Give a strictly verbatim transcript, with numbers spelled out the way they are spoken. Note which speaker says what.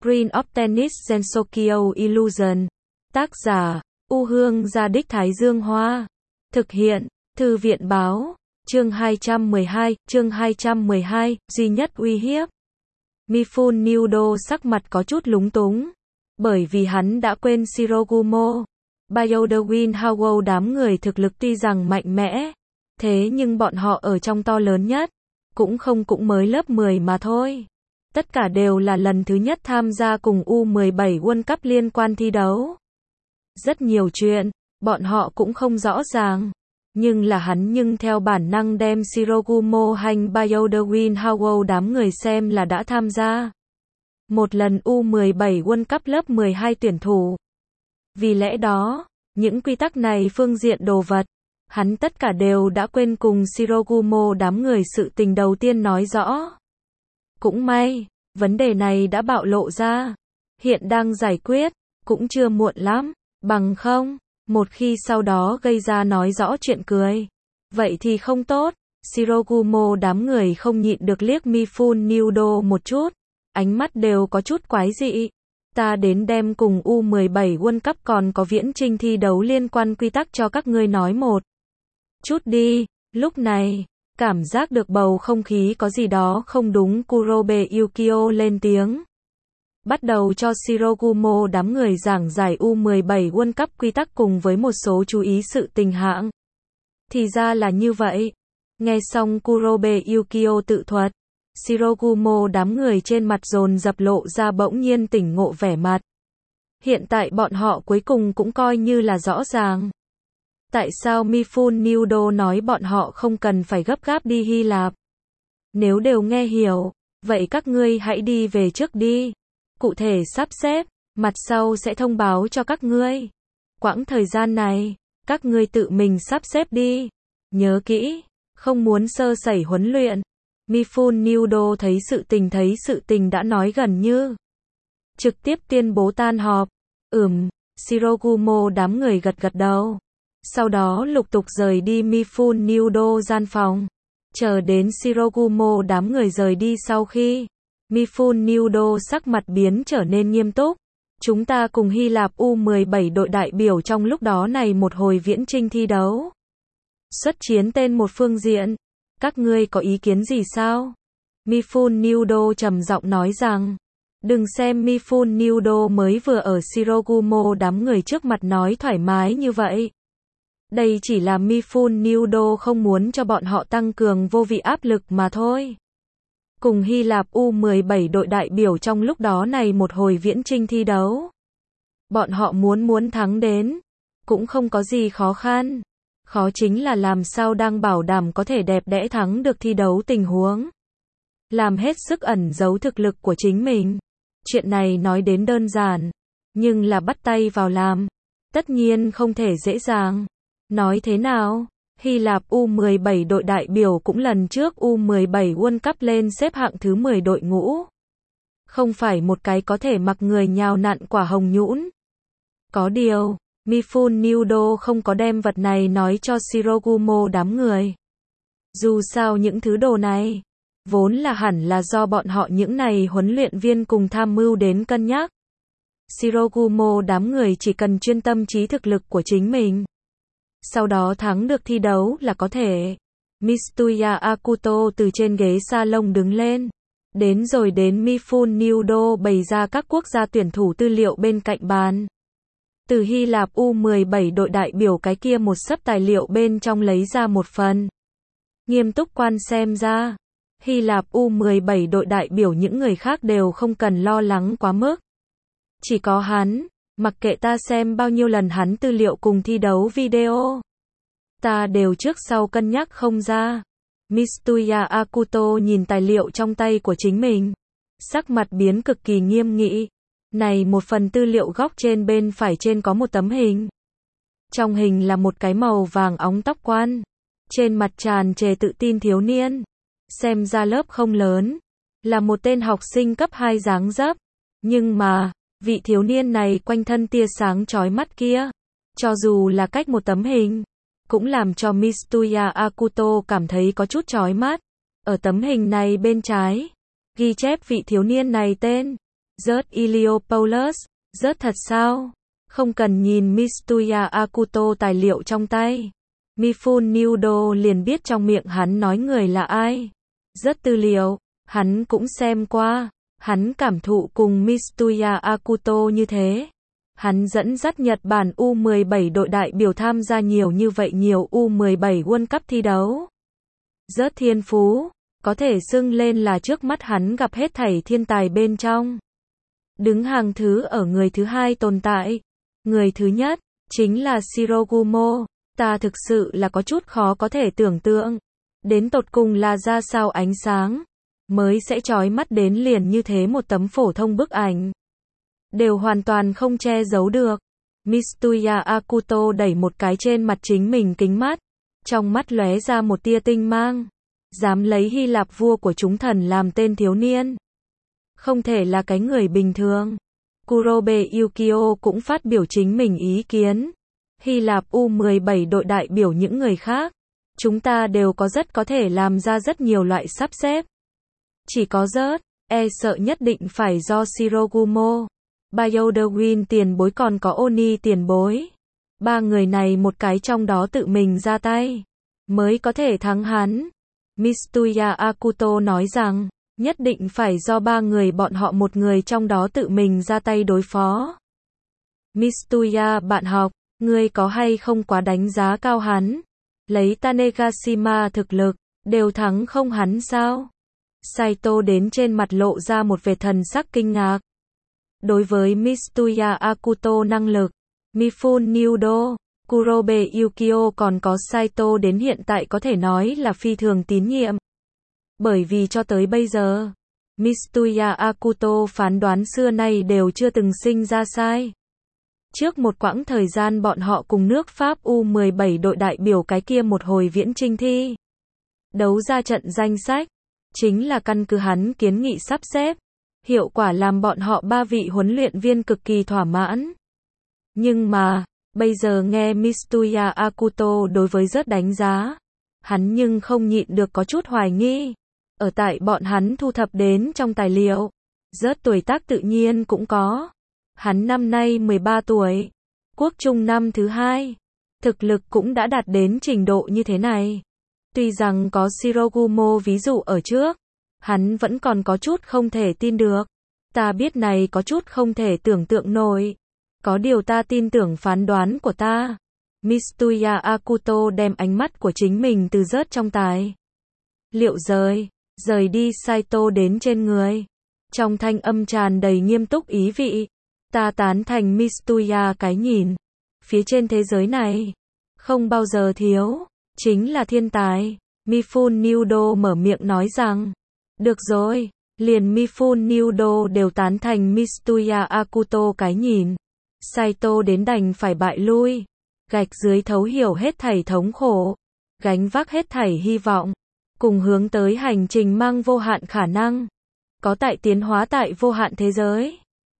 Speaker 1: Screen of Tennis Gensokyo Illusion. Tác giả, U Hương Gia Đích Thái Dương Hoa. Thực hiện, Thư viện Báo. Chương hai trăm mười hai, chương hai trăm mười hai, duy nhất uy hiếp. Mifune Nudo sắc mặt có chút lúng túng. Bởi vì hắn đã quên Shirogumo. Bioderwin Howell đám người thực lực tuy rằng mạnh mẽ. Thế nhưng bọn họ ở trong to lớn nhất. Cũng không cũng mới lớp mười mà thôi. Tất cả đều là lần thứ nhất tham gia cùng U mười bảy World Cup liên quan thi đấu. Rất nhiều chuyện, bọn họ cũng không rõ ràng. Nhưng là hắn nhưng theo bản năng đem Shirogumo hành Bioderwin Howell đám người xem là đã tham gia. Một lần U mười bảy World Cup lớp mười hai tuyển thủ. Vì lẽ đó, những quy tắc này phương diện đồ vật, hắn tất cả đều đã quên cùng Shirogumo đám người sự tình đầu tiên nói rõ. Cũng may, vấn đề này đã bạo lộ ra. Hiện đang giải quyết, cũng chưa muộn lắm, bằng không, một khi sau đó gây ra nói rõ chuyện cười. Vậy thì không tốt. Shirogumo đám người không nhịn được liếc Mifune Nudo một chút. Ánh mắt đều có chút quái dị. Ta đến đem cùng U mười bảy World Cup còn có viễn trinh thi đấu liên quan quy tắc cho các ngươi nói một chút đi. Lúc này, cảm giác được bầu không khí có gì đó không đúng. Kurobe Yukio lên tiếng. Bắt đầu cho Shirogumo đám người giảng giải U mười bảy World Cup quy tắc cùng với một số chú ý sự tình hạng. Thì ra là như vậy. Nghe xong Kurobe Yukio tự thuật, Shirogumo đám người trên mặt dồn dập lộ ra bỗng nhiên tỉnh ngộ vẻ mặt. Hiện tại bọn họ cuối cùng cũng coi như là rõ ràng. Tại sao Mifune Nudo nói bọn họ không cần phải gấp gáp đi Hy Lạp? Nếu đều nghe hiểu, vậy các ngươi hãy đi về trước đi. Cụ thể sắp xếp, mặt sau sẽ thông báo cho các ngươi. Quãng thời gian này, các ngươi tự mình sắp xếp đi. Nhớ kỹ, không muốn sơ sẩy huấn luyện. Mifune Nudo thấy sự tình thấy sự tình đã nói gần như. Trực tiếp tuyên bố tan họp. Ừm, Shirogumo đám người gật gật đầu. Sau đó lục tục rời đi Mifune Nudo gian phòng. Chờ đến Shirogumo đám người rời đi sau khi. Mifune Nudo sắc mặt biến trở nên nghiêm túc. Chúng ta cùng Hy Lạp U mười bảy đội đại biểu trong lúc đó này một hồi viễn trinh thi đấu. Xuất chiến tên một phương diện. Các ngươi có ý kiến gì sao? Mifune Nudo trầm giọng nói rằng. Đừng xem Mifune Nudo mới vừa ở Shirogumo đám người trước mặt nói thoải mái như vậy. Đây chỉ là Mifune Nudo không muốn cho bọn họ tăng cường vô vị áp lực mà thôi. Cùng Hy Lạp U mười bảy đội đại biểu trong lúc đó này một hồi viễn trinh thi đấu. Bọn họ muốn muốn thắng đến. Cũng không có gì khó khăn. Khó chính là làm sao đang bảo đảm có thể đẹp đẽ thắng được thi đấu tình huống. Làm hết sức ẩn giấu thực lực của chính mình. Chuyện này nói đến đơn giản. Nhưng là bắt tay vào làm. Tất nhiên không thể dễ dàng. Nói thế nào? Hy Lạp U mười bảy đội đại biểu cũng lần trước U mười bảy World Cup lên xếp hạng thứ mười đội ngũ. Không phải một cái có thể mặc người nhào nặn quả hồng nhũn. Có điều, Mifune Nudo không có đem vật này nói cho Shirogumo đám người. Dù sao những thứ đồ này, vốn là hẳn là do bọn họ những này huấn luyện viên cùng tham mưu đến cân nhắc. Shirogumo đám người chỉ cần chuyên tâm trí thực lực của chính mình. Sau đó thắng được thi đấu là có thể. Mitsuya Akuto từ trên ghế salon đứng lên. Đến rồi đến Mifune Nudo bày ra các quốc gia tuyển thủ tư liệu bên cạnh bàn. Từ Hy Lạp U mười bảy đội đại biểu cái kia một sấp tài liệu bên trong lấy ra một phần. Nghiêm túc quan xem ra. Hy Lạp U mười bảy đội đại biểu những người khác đều không cần lo lắng quá mức. Chỉ có hắn. Mặc kệ ta xem bao nhiêu lần hắn tư liệu cùng thi đấu video. Ta đều trước sau cân nhắc không ra. Mitsuya Akuto nhìn tài liệu trong tay của chính mình. Sắc mặt biến cực kỳ nghiêm nghị. Này một phần tư liệu góc trên bên phải trên có một tấm hình. Trong hình là một cái màu vàng óng tóc quan. Trên mặt tràn trề tự tin thiếu niên. Xem ra lớp không lớn. Là một tên học sinh cấp hai dáng dấp. Nhưng mà, vị thiếu niên này quanh thân tia sáng chói mắt kia. Cho dù là cách một tấm hình. Cũng làm cho Mitsuya Akuto cảm thấy có chút chói mắt. Ở tấm hình này bên trái. Ghi chép vị thiếu niên này tên. Rớt Iliopoulos, rớt thật sao? Không cần nhìn Mitsuya Akuto tài liệu trong tay. Mifune Nudo liền biết trong miệng hắn nói người là ai. Rớt tư liệu, hắn cũng xem qua. Hắn cảm thụ cùng Mitsuya Akuto như thế. Hắn dẫn dắt Nhật Bản U mười bảy đội đại biểu tham gia nhiều như vậy nhiều U mười bảy World Cup thi đấu. Rớt thiên phú, có thể xưng lên là trước mắt hắn gặp hết thảy thiên tài bên trong. Đứng hàng thứ ở người thứ hai tồn tại. Người thứ nhất, chính là Shirogumo. Ta thực sự là có chút khó có thể tưởng tượng. Đến tột cùng là ra sao ánh sáng, mới sẽ chói mắt đến liền như thế một tấm phổ thông bức ảnh. Đều hoàn toàn không che giấu được. Mitsuya Akuto đẩy một cái trên mặt chính mình kính mắt. Trong mắt lóe ra một tia tinh mang. Dám lấy Hy Lạp vua của chúng thần làm tên thiếu niên. Không thể là cái người bình thường. Kurobe Yukio cũng phát biểu chính mình ý kiến. Hy Lạp U mười bảy đội đại biểu những người khác. Chúng ta đều có rất có thể làm ra rất nhiều loại sắp xếp. Chỉ có rớt, e sợ nhất định phải do Shirogumo. Bayodewin tiền bối còn có Oni tiền bối. Ba người này một cái trong đó tự mình ra tay. Mới có thể thắng hắn. Mitsuya Akuto nói rằng, nhất định phải do ba người bọn họ một người trong đó tự mình ra tay đối phó. Mitsuya bạn học, ngươi có hay không quá đánh giá cao hắn? Lấy Tanegashima thực lực, đều thắng không hắn sao? Saito đến trên mặt lộ ra một vẻ thần sắc kinh ngạc. Đối với Mitsuya Akuto năng lực, Mifune Nudo, Kurobe Yukio còn có Saito đến hiện tại có thể nói là phi thường tín nhiệm. Bởi vì cho tới bây giờ, Mitsuya Akuto phán đoán xưa nay đều chưa từng sinh ra sai. Trước một quãng thời gian bọn họ cùng nước Pháp U mười bảy đội đại biểu cái kia một hồi viễn chinh thi. Đấu ra trận danh sách, chính là căn cứ hắn kiến nghị sắp xếp. Hiệu quả làm bọn họ ba vị huấn luyện viên cực kỳ thỏa mãn. Nhưng mà, bây giờ nghe Mitsuya Akuto đối với rớt đánh giá, hắn nhưng không nhịn được có chút hoài nghi. Ở tại bọn hắn thu thập đến trong tài liệu, rớt tuổi tác tự nhiên cũng có. Hắn năm nay mười ba tuổi, quốc trung năm thứ hai, thực lực cũng đã đạt đến trình độ như thế này. Tuy rằng có Shirogumo ví dụ ở trước, hắn vẫn còn có chút không thể tin được. Ta biết này có chút không thể tưởng tượng nổi. Có điều ta tin tưởng phán đoán của ta. Mitsuya Akuto đem ánh mắt của chính mình từ rớt trong tài liệu rời, rời đi Saito đến trên người. Trong thanh âm tràn đầy nghiêm túc ý vị. Ta tán thành Mitsuya cái nhìn. Phía trên thế giới này, không bao giờ thiếu, chính là thiên tài. Mifune Nudo mở miệng nói rằng, được rồi, liền Mifune Nudo đều tán thành Mitsuya Akuto cái nhìn. Saito đến đành phải bại lui. Gạch dưới thấu hiểu hết thảy thống khổ. Gánh vác hết thảy hy vọng. Cùng hướng tới hành trình mang vô hạn khả năng. Có tại tiến hóa tại vô hạn thế giới.